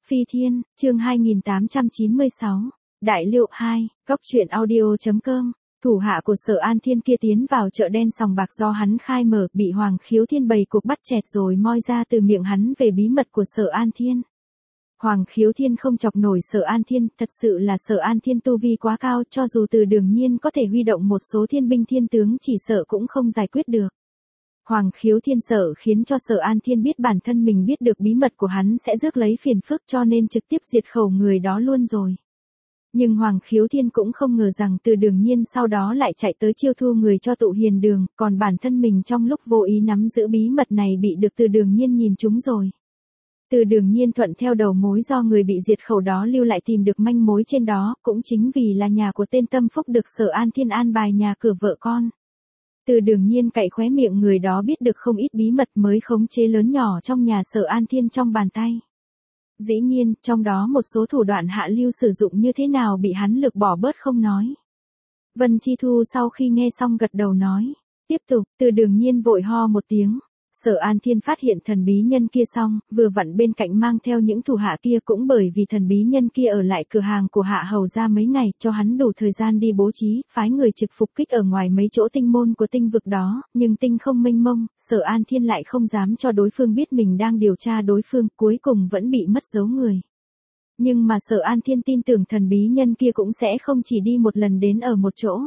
Phi Thiên, chương 2896, Đại Liệu 2, Cốc truyện audio.com. Thủ hạ của Sở An Thiên kia tiến vào chợ đen sòng bạc do hắn khai mở, bị Hoàng Khiếu Thiên bày cuộc bắt chẹt rồi moi ra từ miệng hắn về bí mật của Sở An Thiên. Hoàng Khiếu Thiên không chọc nổi Sở An Thiên, thật sự là Sở An Thiên tu vi quá cao, cho dù Từ Đường Nhiên có thể huy động một số thiên binh thiên tướng chỉ sợ cũng không giải quyết được. Hoàng Khiếu Thiên sợ khiến cho Sở An Thiên biết bản thân mình biết được bí mật của hắn sẽ rước lấy phiền phức, cho nên trực tiếp diệt khẩu người đó luôn rồi. Nhưng Hoàng Khiếu Thiên cũng không ngờ rằng Từ Đường Nhiên sau đó lại chạy tới chiêu thu người cho Tụ Hiền Đường, còn bản thân mình trong lúc vô ý nắm giữ bí mật này bị được Từ Đường Nhiên nhìn trúng rồi. Từ Đường Nhiên thuận theo đầu mối do người bị diệt khẩu đó lưu lại tìm được manh mối trên đó, cũng chính vì là nhà của tên Tâm Phúc được Sở An Thiên an bài nhà cửa vợ con. Từ Đường Nhiên cậy khóe miệng người đó biết được không ít bí mật mới khống chế lớn nhỏ trong nhà Sở An Thiên trong bàn tay. Dĩ nhiên, trong đó một số thủ đoạn hạ lưu sử dụng như thế nào bị hắn lược bỏ bớt không nói. Vân Chi Thu sau khi nghe xong gật đầu nói. Tiếp tục, Từ Đường Nhiên vội ho một tiếng. Sở An Thiên phát hiện thần bí nhân kia xong, vừa vặn bên cạnh mang theo những thủ hạ kia, cũng bởi vì thần bí nhân kia ở lại cửa hàng của Hạ Hầu ra mấy ngày, cho hắn đủ thời gian đi bố trí, phái người trực phục kích ở ngoài mấy chỗ tinh môn của tinh vực đó, nhưng tinh không mênh mông, Sở An Thiên lại không dám cho đối phương biết mình đang điều tra đối phương, cuối cùng vẫn bị mất dấu người. Nhưng mà Sở An Thiên tin tưởng thần bí nhân kia cũng sẽ không chỉ đi một lần đến ở một chỗ.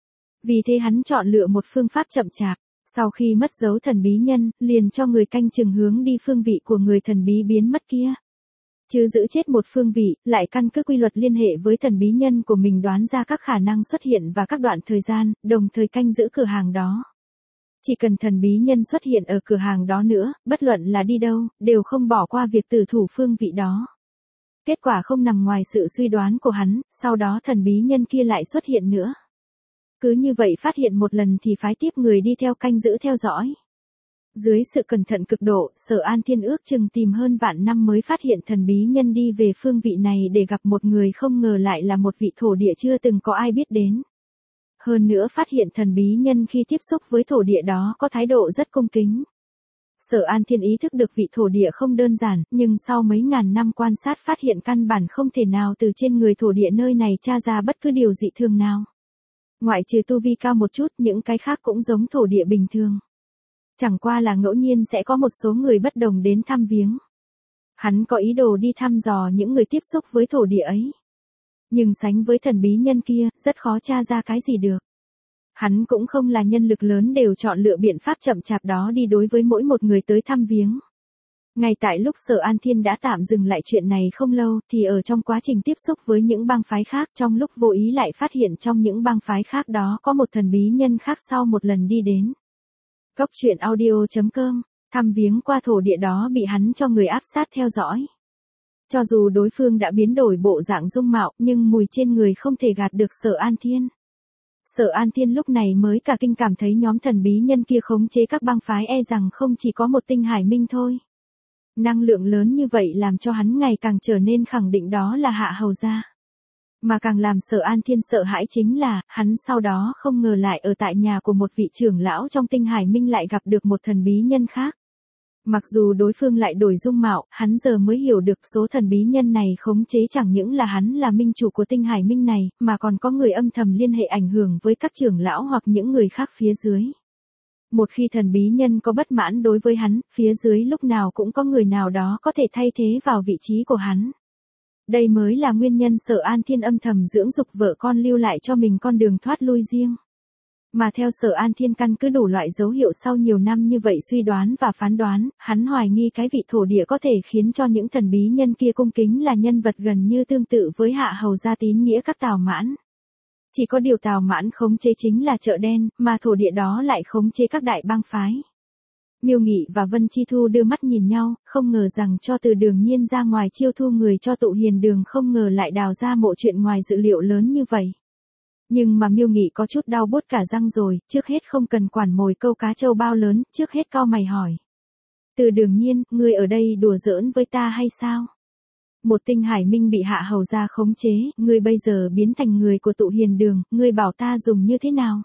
Vì thế hắn chọn lựa một phương pháp chậm chạp. Sau khi mất dấu thần bí nhân, liền cho người canh chừng hướng đi phương vị của người thần bí biến mất kia. Chứ giữ chết một phương vị, lại căn cứ quy luật liên hệ với thần bí nhân của mình đoán ra các khả năng xuất hiện và các đoạn thời gian, đồng thời canh giữ cửa hàng đó. Chỉ cần thần bí nhân xuất hiện ở cửa hàng đó nữa, bất luận là đi đâu, đều không bỏ qua việc tử thủ phương vị đó. Kết quả không nằm ngoài sự suy đoán của hắn, sau đó thần bí nhân kia lại xuất hiện nữa. Cứ như vậy phát hiện một lần thì phái tiếp người đi theo canh giữ theo dõi. Dưới sự cẩn thận cực độ, Sở An Thiên ước chừng tìm hơn vạn năm mới phát hiện thần bí nhân đi về phương vị này để gặp một người, không ngờ lại là một vị thổ địa chưa từng có ai biết đến. Hơn nữa phát hiện thần bí nhân khi tiếp xúc với thổ địa đó có thái độ rất cung kính. Sở An Thiên ý thức được vị thổ địa không đơn giản, nhưng sau mấy ngàn năm quan sát phát hiện căn bản không thể nào từ trên người thổ địa nơi này tra ra bất cứ điều dị thường nào. Ngoại trừ tu vi cao một chút, những cái khác cũng giống thổ địa bình thường. Chẳng qua là ngẫu nhiên sẽ có một số người bất đồng đến thăm viếng. Hắn có ý đồ đi thăm dò những người tiếp xúc với thổ địa ấy. Nhưng sánh với thần bí nhân kia, rất khó tra ra cái gì được. Hắn cũng không là nhân lực lớn đều chọn lựa biện pháp chậm chạp đó đi đối với mỗi một người tới thăm viếng. Ngay tại lúc Sở An Thiên đã tạm dừng lại chuyện này không lâu, thì ở trong quá trình tiếp xúc với những bang phái khác, trong lúc vô ý lại phát hiện trong những bang phái khác đó có một thần bí nhân khác sau một lần đi đến. Cốc truyện audio.com, thăm viếng qua thổ địa đó bị hắn cho người áp sát theo dõi. Cho dù đối phương đã biến đổi bộ dạng dung mạo, nhưng mùi trên người không thể gạt được Sở An Thiên. Sở An Thiên lúc này mới cả kinh cảm thấy nhóm thần bí nhân kia khống chế các bang phái e rằng không chỉ có một Tinh Hải Minh thôi. Năng lượng lớn như vậy làm cho hắn ngày càng trở nên khẳng định đó là Hạ Hầu gia. Mà càng làm Sở An Thiên sợ hãi chính là, hắn sau đó không ngờ lại ở tại nhà của một vị trưởng lão trong Tinh Hải Minh lại gặp được một thần bí nhân khác. Mặc dù đối phương lại đổi dung mạo, hắn giờ mới hiểu được số thần bí nhân này khống chế chẳng những là hắn là minh chủ của Tinh Hải Minh này, mà còn có người âm thầm liên hệ ảnh hưởng với các trưởng lão hoặc những người khác phía dưới. Một khi thần bí nhân có bất mãn đối với hắn, phía dưới lúc nào cũng có người nào đó có thể thay thế vào vị trí của hắn. Đây mới là nguyên nhân Sở An Thiên âm thầm dưỡng dục vợ con lưu lại cho mình con đường thoát lui riêng. Mà theo Sở An Thiên căn cứ đủ loại dấu hiệu sau nhiều năm như vậy suy đoán và phán đoán, hắn hoài nghi cái vị thổ địa có thể khiến cho những thần bí nhân kia cung kính là nhân vật gần như tương tự với Hạ Hầu gia tín nghĩa các Tào Mãn. Chỉ có điều Tào Mãn khống chế chính là chợ đen, mà thổ địa đó lại khống chế các đại bang phái. Miêu Nghị và Vân Chi Thu đưa mắt nhìn nhau, không ngờ rằng cho Từ Đường Nhiên ra ngoài chiêu thu người cho Tụ Hiền Đường, không ngờ lại đào ra mộ chuyện ngoài dự liệu lớn như vậy. Nhưng mà Miêu Nghị có chút đau buốt cả răng rồi, trước hết không cần quản mồi câu cá trâu bao lớn, trước hết cau mày hỏi. Từ Đường Nhiên, ngươi ở đây đùa giỡn với ta hay sao? Một Tinh Hải Minh bị Hạ Hầu gia khống chế, ngươi bây giờ biến thành người của Tụ Hiền Đường, ngươi bảo ta dùng như thế nào?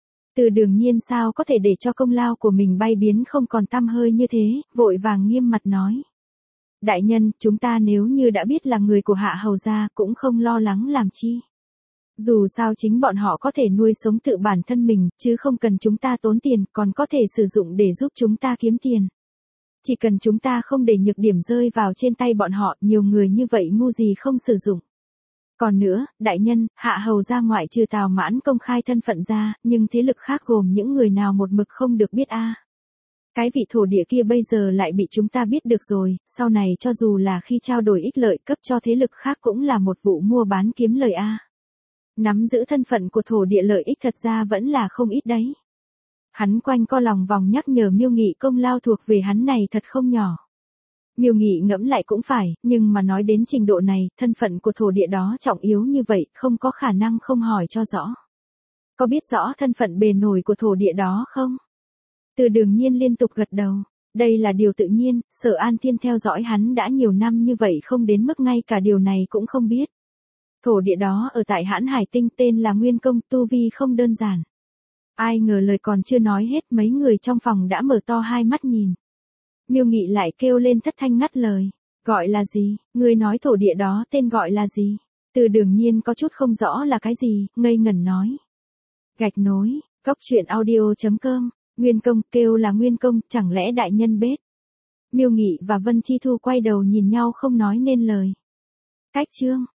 Từ Đường Nhiên sao có thể để cho công lao của mình bay biến không còn tăm hơi như thế, vội vàng nghiêm mặt nói. Đại nhân, chúng ta nếu như đã biết là người của Hạ Hầu gia cũng không lo lắng làm chi. Dù sao chính bọn họ có thể nuôi sống tự bản thân mình, chứ không cần chúng ta tốn tiền, còn có thể sử dụng để giúp chúng ta kiếm tiền. Chỉ cần chúng ta không để nhược điểm rơi vào trên tay bọn họ, nhiều người như vậy ngu gì không sử dụng. Còn nữa, đại nhân, Hạ Hầu gia ngoại trừ Tào Mãn công khai thân phận ra, nhưng thế lực khác gồm những người nào một mực không được biết a. Cái vị thổ địa kia bây giờ lại bị chúng ta biết được rồi, sau này cho dù là khi trao đổi ích lợi cấp cho thế lực khác cũng là một vụ mua bán kiếm lời a. Nắm giữ thân phận của thổ địa lợi ích thật ra vẫn là không ít đấy. Hắn quanh co lòng vòng nhắc nhở Miêu Nghị công lao thuộc về hắn này thật không nhỏ. Miêu Nghị ngẫm lại cũng phải, nhưng mà nói đến trình độ này, thân phận của thổ địa đó trọng yếu như vậy, không có khả năng không hỏi cho rõ. Có biết rõ thân phận bề nổi của thổ địa đó không? Từ Đường Nhiên liên tục gật đầu. Đây là điều tự nhiên, Sở An Thiên theo dõi hắn đã nhiều năm như vậy không đến mức ngay cả điều này cũng không biết. Thổ địa đó ở tại Hãn Hải Tinh tên là Nguyên Công, tu vi không đơn giản. Ai ngờ lời còn chưa nói hết mấy người trong phòng đã mở to hai mắt nhìn. Miêu Nghị lại kêu lên thất thanh ngắt lời. Gọi là gì? Ngươi nói thổ địa đó tên gọi là gì? Từ Đường Nhiên có chút không rõ là cái gì, ngây ngẩn nói. Gạch nối, cóc truyện audio.com, Nguyên Công, kêu là Nguyên Công, chẳng lẽ đại nhân bết? Miêu Nghị và Vân Chi Thu quay đầu nhìn nhau không nói nên lời. Cách chương.